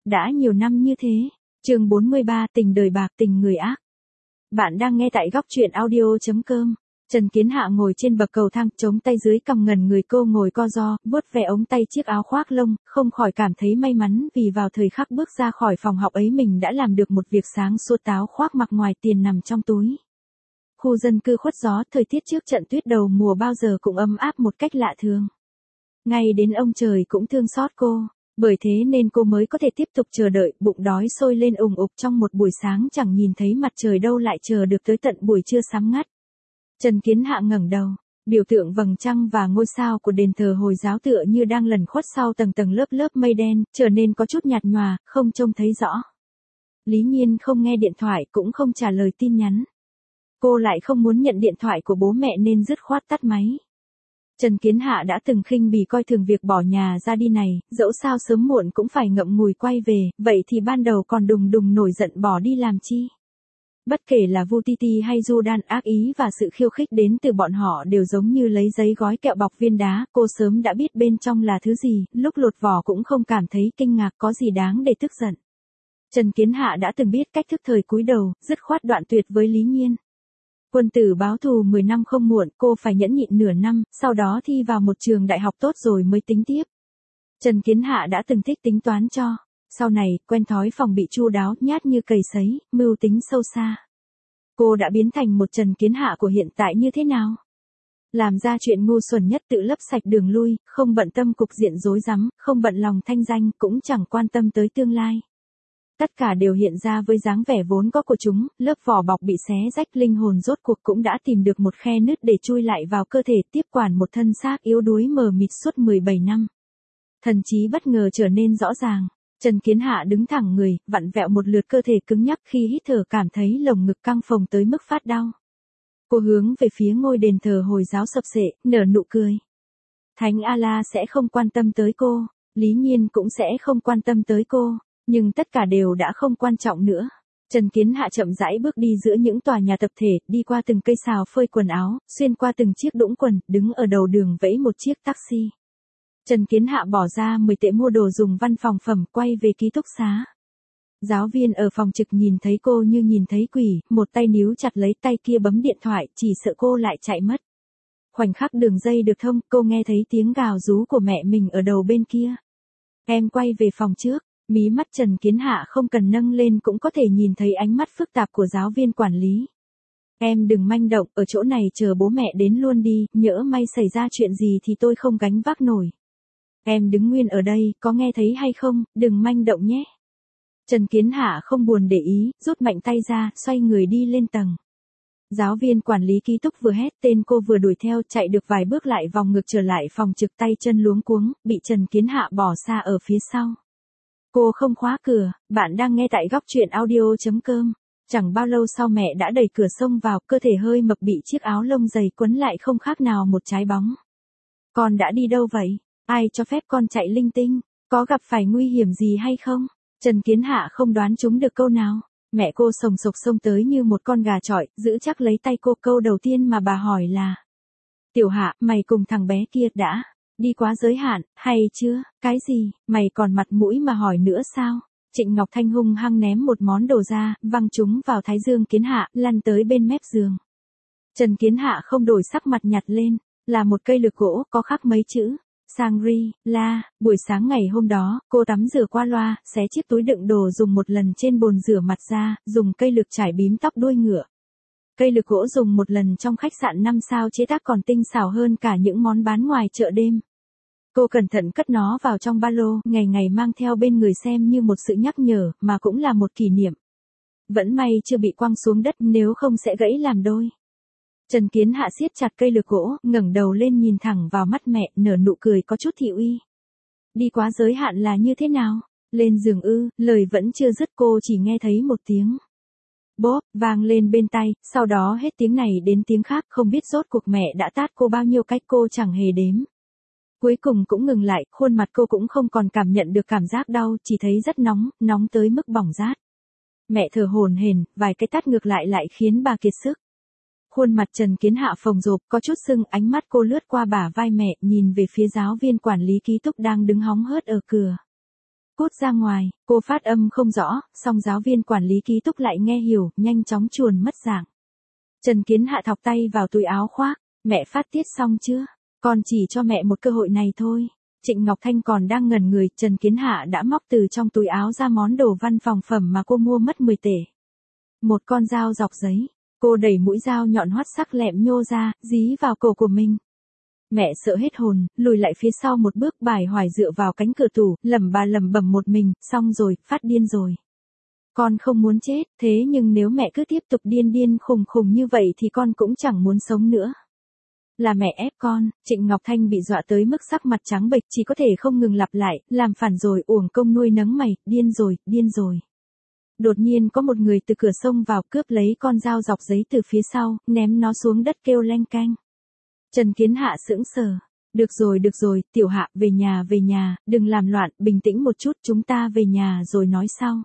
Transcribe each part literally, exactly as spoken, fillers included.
đã nhiều năm như thế. Chương bốn mươi ba, tình đời bạc tình người ác. Bạn đang nghe tại góc truyện audio chấm com. Trần Kiến Hạ ngồi trên bậc cầu thang, chống tay dưới cằm ngẩn người, cô ngồi co ro, vuốt ve ống tay chiếc áo khoác lông, không khỏi cảm thấy may mắn vì vào thời khắc bước ra khỏi phòng học ấy mình đã làm được một việc sáng suốt, táo khoác mặc ngoài, tiền nằm trong túi. Khu dân cư khuất gió, thời tiết trước trận tuyết đầu mùa bao giờ cũng ấm áp một cách lạ thường. Ngay đến ông trời cũng thương xót cô, bởi thế nên cô mới có thể tiếp tục chờ đợi, bụng đói sôi lên ùng ục trong một buổi sáng chẳng nhìn thấy mặt trời đâu lại chờ được tới tận buổi trưa sám ngắt. Trần Kiến Hạ ngẩng đầu, biểu tượng vầng trăng và ngôi sao của đền thờ Hồi giáo tựa như đang lẩn khuất sau tầng tầng lớp lớp mây đen, trở nên có chút nhạt nhòa, không trông thấy rõ. Lý Nhiên không nghe điện thoại cũng không trả lời tin nhắn. Cô lại không muốn nhận điện thoại của bố mẹ nên dứt khoát tắt máy. Trần Kiến Hạ đã từng khinh bỉ coi thường việc bỏ nhà ra đi này, dẫu sao sớm muộn cũng phải ngậm ngùi quay về, vậy thì ban đầu còn đùng đùng nổi giận bỏ đi làm chi. Bất kể là Vu Titi hay Judan, ác ý và sự khiêu khích đến từ bọn họ đều giống như lấy giấy gói kẹo bọc viên đá, cô sớm đã biết bên trong là thứ gì, lúc lột vỏ cũng không cảm thấy kinh ngạc, có gì đáng để tức giận. Trần Kiến Hạ đã từng biết cách thức thời cúi đầu, dứt khoát đoạn tuyệt với Lý Nhiên. Quân tử báo thù mười năm không muộn, cô phải nhẫn nhịn nửa năm, sau đó thi vào một trường đại học tốt rồi mới tính tiếp. Trần Kiến Hạ đã từng thích tính toán cho. Sau này, quen thói phòng bị chu đáo, nhát như cầy sấy, mưu tính sâu xa. Cô đã biến thành một Trần Kiến Hạ của hiện tại như thế nào? Làm ra chuyện ngu xuẩn nhất, tự lấp sạch đường lui, không bận tâm cục diện rối rắm, không bận lòng thanh danh, cũng chẳng quan tâm tới tương lai. Tất cả đều hiện ra với dáng vẻ vốn có của chúng, lớp vỏ bọc bị xé rách, linh hồn rốt cuộc cũng đã tìm được một khe nứt để chui lại vào cơ thể, tiếp quản một thân xác yếu đuối mờ mịt suốt mười bảy năm. Thần trí bất ngờ trở nên rõ ràng. Trần Kiến Hạ đứng thẳng người, vặn vẹo một lượt cơ thể cứng nhắc, khi hít thở cảm thấy lồng ngực căng phồng tới mức phát đau. Cô hướng về phía ngôi đền thờ Hồi giáo sập sệ, nở nụ cười. Thánh Allah sẽ không quan tâm tới cô, Lý Nhiên cũng sẽ không quan tâm tới cô, nhưng tất cả đều đã không quan trọng nữa. Trần Kiến Hạ chậm rãi bước đi giữa những tòa nhà tập thể, đi qua từng cây xào phơi quần áo, xuyên qua từng chiếc đũng quần, đứng ở đầu đường vẫy một chiếc taxi. Trần Kiến Hạ bỏ ra mười tệ mua đồ dùng văn phòng phẩm, quay về ký túc xá. Giáo viên ở phòng trực nhìn thấy cô như nhìn thấy quỷ, một tay níu chặt lấy tay kia bấm điện thoại, chỉ sợ cô lại chạy mất. Khoảnh khắc đường dây được thông, cô nghe thấy tiếng gào rú của mẹ mình ở đầu bên kia. Em quay về phòng trước, mí mắt Trần Kiến Hạ không cần nâng lên cũng có thể nhìn thấy ánh mắt phức tạp của giáo viên quản lý. Em đừng manh động, ở chỗ này chờ bố mẹ đến luôn đi, nhỡ may xảy ra chuyện gì thì tôi không gánh vác nổi. Em đứng nguyên ở đây, có nghe thấy hay không, đừng manh động nhé. Trần Kiến Hạ không buồn để ý, rút mạnh tay ra, xoay người đi lên tầng. Giáo viên quản lý ký túc vừa hét tên cô vừa đuổi theo, chạy được vài bước lại vòng ngược trở lại phòng trực, tay chân luống cuống, bị Trần Kiến Hạ bỏ xa ở phía sau. Cô không khóa cửa, bạn đang nghe tại góc truyện audio chấm com. Chẳng bao lâu sau mẹ đã đẩy cửa xông vào, cơ thể hơi mập bị chiếc áo lông dày quấn lại không khác nào một trái bóng. Con đã đi đâu vậy? Ai cho phép con chạy linh tinh? Có gặp phải nguy hiểm gì hay không? Trần Kiến Hạ không đoán trúng được câu nào. Mẹ cô sồng sộc xông tới như một con gà chọi, giữ chắc lấy tay cô. Câu đầu tiên mà bà hỏi là: Tiểu Hạ, mày cùng thằng bé kia đã đi quá giới hạn, hay chưa? Cái gì? Mày còn mặt mũi mà hỏi nữa sao? Trịnh Ngọc Thanh hung hăng ném một món đồ ra, văng chúng vào thái dương Kiến Hạ, lăn tới bên mép giường. Trần Kiến Hạ không đổi sắc mặt, nhặt lên, là một cây lược gỗ, có khắc mấy chữ Sangri La. Buổi sáng ngày hôm đó, cô tắm rửa qua loa, xé chiếc túi đựng đồ dùng một lần trên bồn rửa mặt ra, dùng cây lược chải bím tóc đuôi ngựa. Cây lược gỗ dùng một lần trong khách sạn năm sao chế tác còn tinh xảo hơn cả những món bán ngoài chợ đêm. Cô cẩn thận cất nó vào trong ba lô, ngày ngày mang theo bên người xem như một sự nhắc nhở, mà cũng là một kỷ niệm. Vẫn may chưa bị quăng xuống đất, nếu không sẽ gãy làm đôi. Trần Kiến Hạ siết chặt cây lược gỗ, ngẩng đầu lên nhìn thẳng vào mắt mẹ, nở nụ cười có chút thị uy. Đi quá giới hạn là như thế nào? Lên giường ư? Lời vẫn chưa dứt cô chỉ nghe thấy một tiếng bốp vang lên bên tai, sau đó hết tiếng này đến tiếng khác, không biết rốt cuộc mẹ đã tát cô bao nhiêu cách cô chẳng hề đếm. Cuối cùng cũng ngừng lại, khuôn mặt cô cũng không còn cảm nhận được cảm giác đau, chỉ thấy rất nóng, nóng tới mức bỏng rát. Mẹ thở hổn hển, vài cái tát ngược lại lại khiến bà kiệt sức. Khuôn mặt Trần Kiến Hạ phồng rộp, có chút sưng, ánh mắt cô lướt qua bả vai mẹ, nhìn về phía giáo viên quản lý ký túc đang đứng hóng hớt ở cửa. cút ra ngoài, cô phát âm không rõ, song giáo viên quản lý ký túc lại nghe hiểu, nhanh chóng chuồn mất dạng. Trần Kiến Hạ thọc tay vào túi áo khoác, mẹ phát tiết xong chưa? Con chỉ cho mẹ một cơ hội này thôi. Trịnh Ngọc Thanh còn đang ngẩn người, Trần Kiến Hạ đã móc từ trong túi áo ra món đồ văn phòng phẩm mà cô mua mất mười tể. Một con dao dọc giấy, cô đẩy mũi dao nhọn hoắt sắc lẹm nhô ra, dí vào cổ của mình. Mẹ sợ hết hồn, lùi lại phía sau một bước bài hoài dựa vào cánh cửa tủ, lẩm bà lẩm bẩm một mình, xong rồi, phát điên rồi. Con không muốn chết, thế nhưng nếu mẹ cứ tiếp tục điên điên khùng khùng như vậy thì con cũng chẳng muốn sống nữa. Là mẹ ép con. Trịnh Ngọc Thanh bị dọa tới mức sắc mặt trắng bệch, chỉ có thể không ngừng lặp lại, làm phản rồi, uổng công nuôi nấng mày, điên rồi, điên rồi. Đột nhiên có một người từ cửa xông vào, cướp lấy con dao dọc giấy từ phía sau, ném nó xuống đất kêu leng keng. Trần Kiến Hạ sững sờ. Được rồi, được rồi, Tiểu Hạ, về nhà, về nhà, đừng làm loạn, bình tĩnh một chút, chúng ta về nhà rồi nói sau.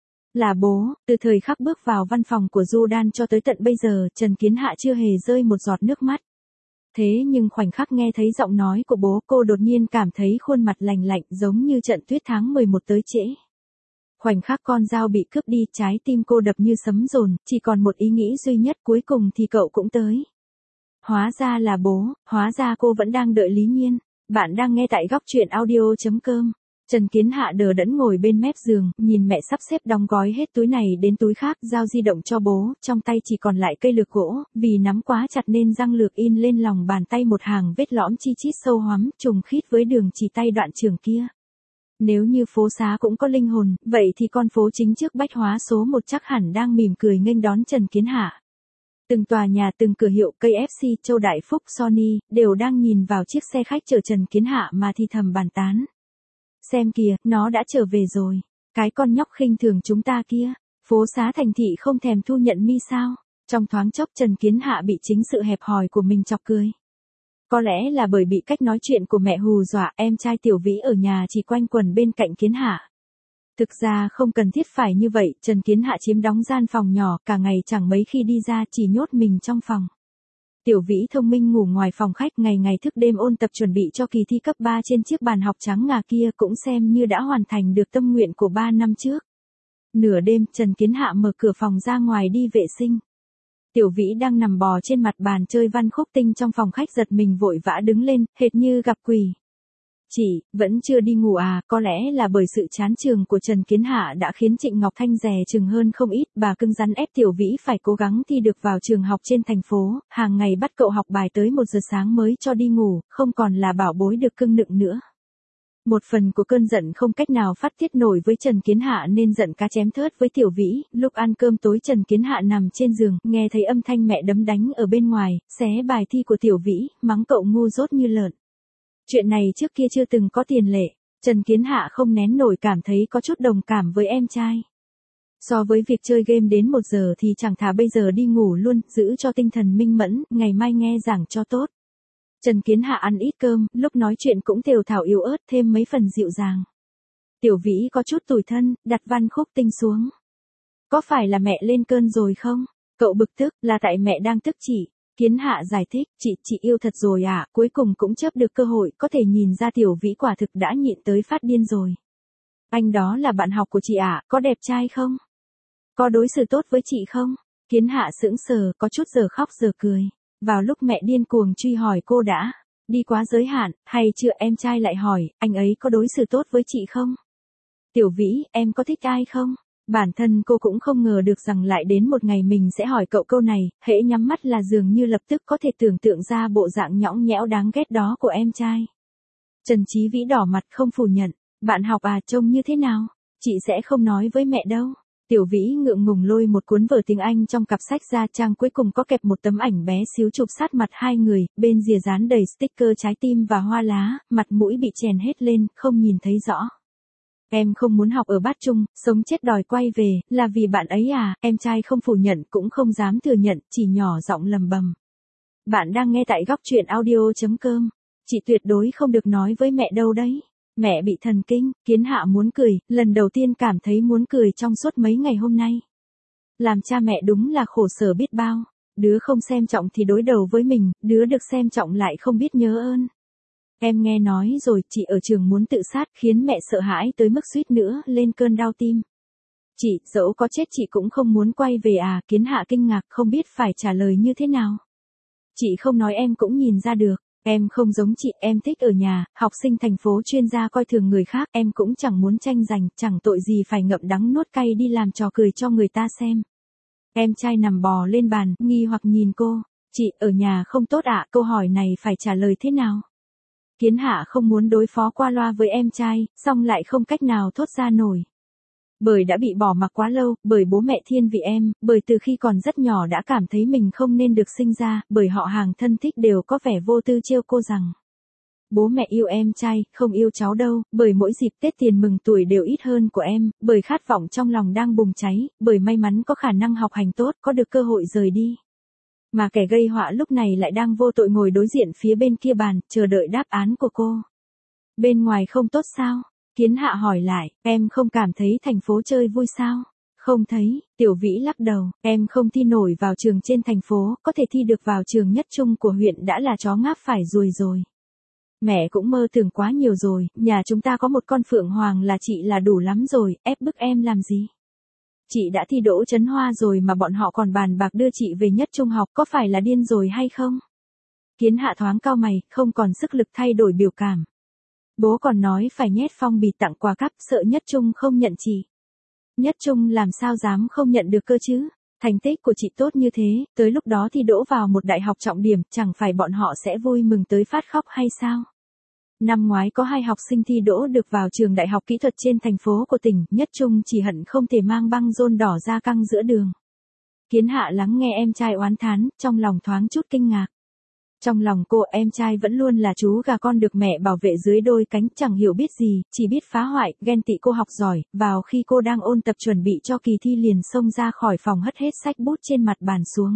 Là bố. Từ thời khắc bước vào văn phòng của Du Đan cho tới tận bây giờ, Trần Kiến Hạ chưa hề rơi một giọt nước mắt. Thế nhưng khoảnh khắc nghe thấy giọng nói của bố, cô đột nhiên cảm thấy khuôn mặt lành lạnh giống như trận tuyết tháng mười một tới trễ. Khoảnh khắc con dao bị cướp đi, trái tim cô đập như sấm dồn, chỉ còn một ý nghĩ duy nhất, cuối cùng thì cậu cũng tới. Hóa ra là bố, hóa ra cô vẫn đang đợi Lý Nhiên. Bạn đang nghe tại góc truyện audio chấm com. Trần Kiến Hạ đờ đẫn ngồi bên mép giường, nhìn mẹ sắp xếp đóng gói hết túi này đến túi khác, dao di động cho bố, trong tay chỉ còn lại cây lược gỗ, vì nắm quá chặt nên răng lược in lên lòng bàn tay một hàng vết lõm chi chít sâu hoắm, trùng khít với đường chỉ tay đoạn trường kia. Nếu như phố xá cũng có linh hồn, vậy thì con phố chính trước bách hóa số một chắc hẳn đang mỉm cười nghênh đón Trần Kiến Hạ. Từng tòa nhà, từng cửa hiệu, ca ép xê, Châu Đại Phúc, Sony, đều đang nhìn vào chiếc xe khách chở Trần Kiến Hạ mà thì thầm bàn tán. Xem kìa, nó đã trở về rồi. Cái con nhóc khinh thường chúng ta kia. Phố xá thành thị không thèm thu nhận mi sao? Trong thoáng chốc Trần Kiến Hạ bị chính sự hẹp hòi của mình chọc cười. Có lẽ là bởi bị cách nói chuyện của mẹ hù dọa, em trai Tiểu Vĩ ở nhà chỉ quanh quẩn bên cạnh Kiến Hạ. Thực ra không cần thiết phải như vậy, Trần Kiến Hạ chiếm đóng gian phòng nhỏ, cả ngày chẳng mấy khi đi ra, chỉ nhốt mình trong phòng. Tiểu Vĩ thông minh ngủ ngoài phòng khách, ngày ngày thức đêm ôn tập chuẩn bị cho kỳ thi cấp ba trên chiếc bàn học trắng ngà kia, cũng xem như đã hoàn thành được tâm nguyện của ba năm trước. Nửa đêm, Trần Kiến Hạ mở cửa phòng ra ngoài đi vệ sinh. Tiểu Vĩ đang nằm bò trên mặt bàn chơi văn khúc tinh trong phòng khách, giật mình vội vã đứng lên, hệt như gặp quỷ. Chị, vẫn chưa đi ngủ à? Có lẽ là bởi sự chán trường của Trần Kiến Hạ đã khiến Trịnh Ngọc Thanh dè chừng hơn không ít, bà cưng rắn ép Tiểu Vĩ phải cố gắng thi được vào trường học trên thành phố, hàng ngày bắt cậu học bài tới một giờ sáng mới cho đi ngủ, không còn là bảo bối được cưng nựng nữa. Một phần của cơn giận không cách nào phát tiết nổi với Trần Kiến Hạ nên giận cá chém thớt với Tiểu Vĩ. Lúc ăn cơm tối Trần Kiến Hạ nằm trên giường, nghe thấy âm thanh mẹ đấm đánh ở bên ngoài, xé bài thi của Tiểu Vĩ, mắng cậu ngu dốt như lợn. Chuyện này trước kia chưa từng có tiền lệ, Trần Kiến Hạ không nén nổi cảm thấy có chút đồng cảm với em trai. So với việc chơi game đến một giờ thì chẳng thà bây giờ đi ngủ luôn, giữ cho tinh thần minh mẫn, ngày mai nghe giảng cho tốt. Trần Kiến Hạ ăn ít cơm, lúc nói chuyện cũng thều thào yếu ớt, thêm mấy phần dịu dàng. Tiểu Vĩ có chút tủi thân, đặt văn khúc tinh xuống. Có phải là mẹ lên cơn rồi không? Cậu bực tức, là tại mẹ đang tức chị. Kiến Hạ giải thích, chị, chị yêu thật rồi à, cuối cùng cũng chớp được cơ hội, có thể nhìn ra Tiểu Vĩ quả thực đã nhịn tới phát điên rồi. Anh đó là bạn học của chị à, có đẹp trai không? Có đối xử tốt với chị không? Kiến Hạ sững sờ, có chút giờ khóc giờ cười. Vào lúc mẹ điên cuồng truy hỏi cô đã đi quá giới hạn, hay chưa, em trai lại hỏi, anh ấy có đối xử tốt với chị không? Tiểu Vĩ, em có thích ai không? Bản thân cô cũng không ngờ được rằng lại đến một ngày mình sẽ hỏi cậu câu này, hễ nhắm mắt là dường như lập tức có thể tưởng tượng ra bộ dạng nhõng nhẽo đáng ghét đó của em trai. Trần Chí Vĩ đỏ mặt không phủ nhận, bạn học à, trông như thế nào? Chị sẽ không nói với mẹ đâu. Tiểu Vĩ ngượng ngùng lôi một cuốn vở tiếng Anh trong cặp sách ra, trang cuối cùng có kẹp một tấm ảnh bé xíu chụp sát mặt hai người, bên rìa dán đầy sticker trái tim và hoa lá, mặt mũi bị chèn hết lên, không nhìn thấy rõ. Em không muốn học ở Bát Trung, sống chết đòi quay về, là vì bạn ấy à? Em trai không phủ nhận cũng không dám thừa nhận, chỉ nhỏ giọng lầm bầm. Bạn đang nghe tại góc truyện audio chấm com. Chị tuyệt đối không được nói với mẹ đâu đấy. Mẹ bị thần kinh. Kiến Hạ muốn cười, lần đầu tiên cảm thấy muốn cười trong suốt mấy ngày hôm nay. Làm cha mẹ đúng là khổ sở biết bao. Đứa không xem trọng thì đối đầu với mình, đứa được xem trọng lại không biết nhớ ơn. Em nghe nói rồi, chị ở trường muốn tự sát khiến mẹ sợ hãi tới mức suýt nữa lên cơn đau tim. Chị, dẫu có chết chị cũng không muốn quay về à, Kiến Hạ kinh ngạc không biết phải trả lời như thế nào. Chị không nói em cũng nhìn ra được, em không giống chị, em thích ở nhà, học sinh thành phố chuyên gia coi thường người khác, em cũng chẳng muốn tranh giành, chẳng tội gì phải ngậm đắng nuốt cay đi làm trò cười cho người ta xem. Em trai nằm bò lên bàn, nghi hoặc nhìn cô, chị, ở nhà không tốt ạ, câu hỏi này phải trả lời thế nào? Kiến Hạ không muốn đối phó qua loa với em trai, song lại không cách nào thốt ra nổi. Bởi đã bị bỏ mặc quá lâu, bởi bố mẹ thiên vị em, bởi từ khi còn rất nhỏ đã cảm thấy mình không nên được sinh ra, bởi họ hàng thân thích đều có vẻ vô tư trêu cô rằng bố mẹ yêu em trai, không yêu cháu đâu, bởi mỗi dịp Tết tiền mừng tuổi đều ít hơn của em, bởi khát vọng trong lòng đang bùng cháy, bởi may mắn có khả năng học hành tốt, có được cơ hội rời đi. Mà kẻ gây họa lúc này lại đang vô tội ngồi đối diện phía bên kia bàn, chờ đợi đáp án của cô. Bên ngoài không tốt sao? Kiến Hạ hỏi lại, em không cảm thấy thành phố chơi vui sao? Không thấy, Tiểu Vĩ lắc đầu, em không thi nổi vào trường trên thành phố, có thể thi được vào trường nhất trung của huyện đã là chó ngáp phải ruồi rồi. Mẹ cũng mơ tưởng quá nhiều rồi, nhà chúng ta có một con phượng hoàng là chị là đủ lắm rồi, ép bức em làm gì? Chị đã thi đỗ Trấn Hoa rồi mà bọn họ còn bàn bạc đưa chị về nhất trung học, có phải là điên rồi hay không? Kiến Hạ thoáng cau mày, không còn sức lực thay đổi biểu cảm. Bố còn nói phải nhét phong bì tặng quà cáp, sợ nhất trung không nhận chị. Nhất trung làm sao dám không nhận được cơ chứ? Thành tích của chị tốt như thế, tới lúc đó thi đỗ vào một đại học trọng điểm, chẳng phải bọn họ sẽ vui mừng tới phát khóc hay sao? Năm ngoái có hai học sinh thi đỗ được vào trường đại học kỹ thuật trên thành phố của tỉnh, nhất trung chỉ hận không thể mang băng rôn đỏ ra căng giữa đường. Kiến Hạ lắng nghe em trai oán thán, trong lòng thoáng chút kinh ngạc. Trong lòng cô, em trai vẫn luôn là chú gà con được mẹ bảo vệ dưới đôi cánh, chẳng hiểu biết gì, chỉ biết phá hoại, ghen tị cô học giỏi, vào khi cô đang ôn tập chuẩn bị cho kỳ thi liền xông ra khỏi phòng hất hết sách bút trên mặt bàn xuống.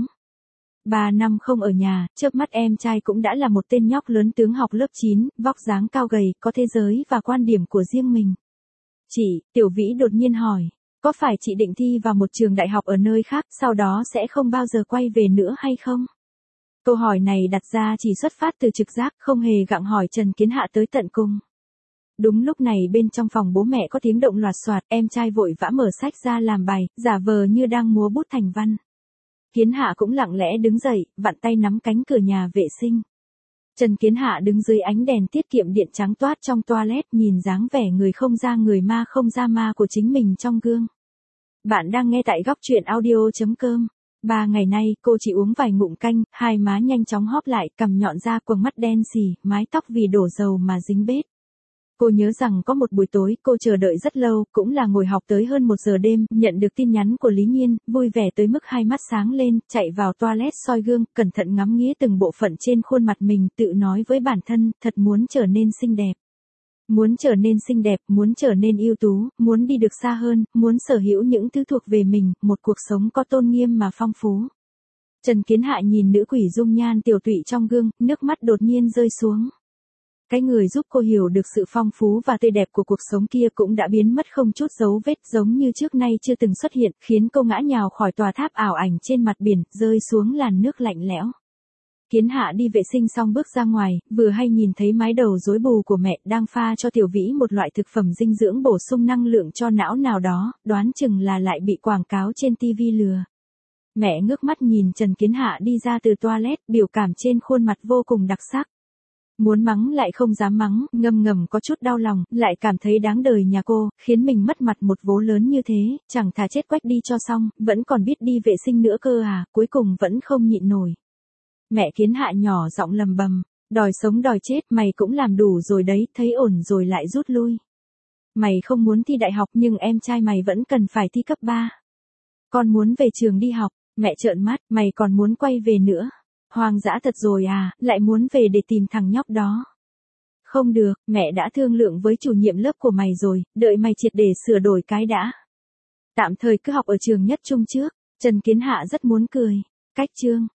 Ba năm không ở nhà, chớp mắt em trai cũng đã là một tên nhóc lớn tướng học lớp chín, vóc dáng cao gầy, có thế giới và quan điểm của riêng mình. Chị, Tiểu Vĩ đột nhiên hỏi, có phải chị định thi vào một trường đại học ở nơi khác, sau đó sẽ không bao giờ quay về nữa hay không? Câu hỏi này đặt ra chỉ xuất phát từ trực giác, không hề gặng hỏi Trần Kiến Hạ tới tận cùng. Đúng lúc này bên trong phòng bố mẹ có tiếng động loạt soạt, em trai vội vã mở sách ra làm bài, giả vờ như đang múa bút thành văn. Kiến Hạ cũng lặng lẽ đứng dậy, vặn tay nắm cánh cửa nhà vệ sinh. Trần Kiến Hạ đứng dưới ánh đèn tiết kiệm điện trắng toát trong toilet, nhìn dáng vẻ người không ra người ma không ra ma của chính mình trong gương. Bạn đang nghe tại góc truyện audio chấm com. Ba ngày nay, cô chỉ uống vài ngụm canh, hai má nhanh chóng hóp lại, cằm nhọn ra, quầng mắt đen xì, mái tóc vì đổ dầu mà dính bết. Cô nhớ rằng có một buổi tối, cô chờ đợi rất lâu, cũng là ngồi học tới hơn một giờ đêm, nhận được tin nhắn của Lý Nhiên, vui vẻ tới mức hai mắt sáng lên, chạy vào toilet soi gương, cẩn thận ngắm nghía từng bộ phận trên khuôn mặt mình, tự nói với bản thân, thật muốn trở nên xinh đẹp. Muốn trở nên xinh đẹp, muốn trở nên ưu tú, muốn đi được xa hơn, muốn sở hữu những thứ thuộc về mình, một cuộc sống có tôn nghiêm mà phong phú. Trần Kiến Hạ nhìn nữ quỷ dung nhan tiểu tụy trong gương, nước mắt đột nhiên rơi xuống. Cái người giúp cô hiểu được sự phong phú và tươi đẹp của cuộc sống kia cũng đã biến mất không chút dấu vết, giống như trước nay chưa từng xuất hiện, khiến cô ngã nhào khỏi tòa tháp ảo ảnh trên mặt biển, rơi xuống làn nước lạnh lẽo. Kiến Hạ đi vệ sinh xong bước ra ngoài, vừa hay nhìn thấy mái đầu rối bù của mẹ đang pha cho Tiểu Vĩ một loại thực phẩm dinh dưỡng bổ sung năng lượng cho não nào đó, đoán chừng là lại bị quảng cáo trên tivi lừa. Mẹ ngước mắt nhìn Trần Kiến Hạ đi ra từ toilet, biểu cảm trên khuôn mặt vô cùng đặc sắc. Muốn mắng lại không dám mắng, ngầm ngầm có chút đau lòng, lại cảm thấy đáng đời nhà cô, khiến mình mất mặt một vố lớn như thế, chẳng thà chết quách đi cho xong, vẫn còn biết đi vệ sinh nữa cơ à, cuối cùng vẫn không nhịn nổi. Mẹ Kiến Hạ nhỏ giọng lầm bầm, đòi sống đòi chết, mày cũng làm đủ rồi đấy, thấy ổn rồi lại rút lui. Mày không muốn thi đại học nhưng em trai mày vẫn cần phải thi cấp ba. Con muốn về trường đi học, mẹ trợn mắt, mày còn muốn quay về nữa. Hoang dã thật rồi à, lại muốn về để tìm thằng nhóc đó. Không được, mẹ đã thương lượng với chủ nhiệm lớp của mày rồi, đợi mày triệt để sửa đổi cái đã. Tạm thời cứ học ở trường nhất trung trước, Trần Kiến Hạ rất muốn cười. Cách chương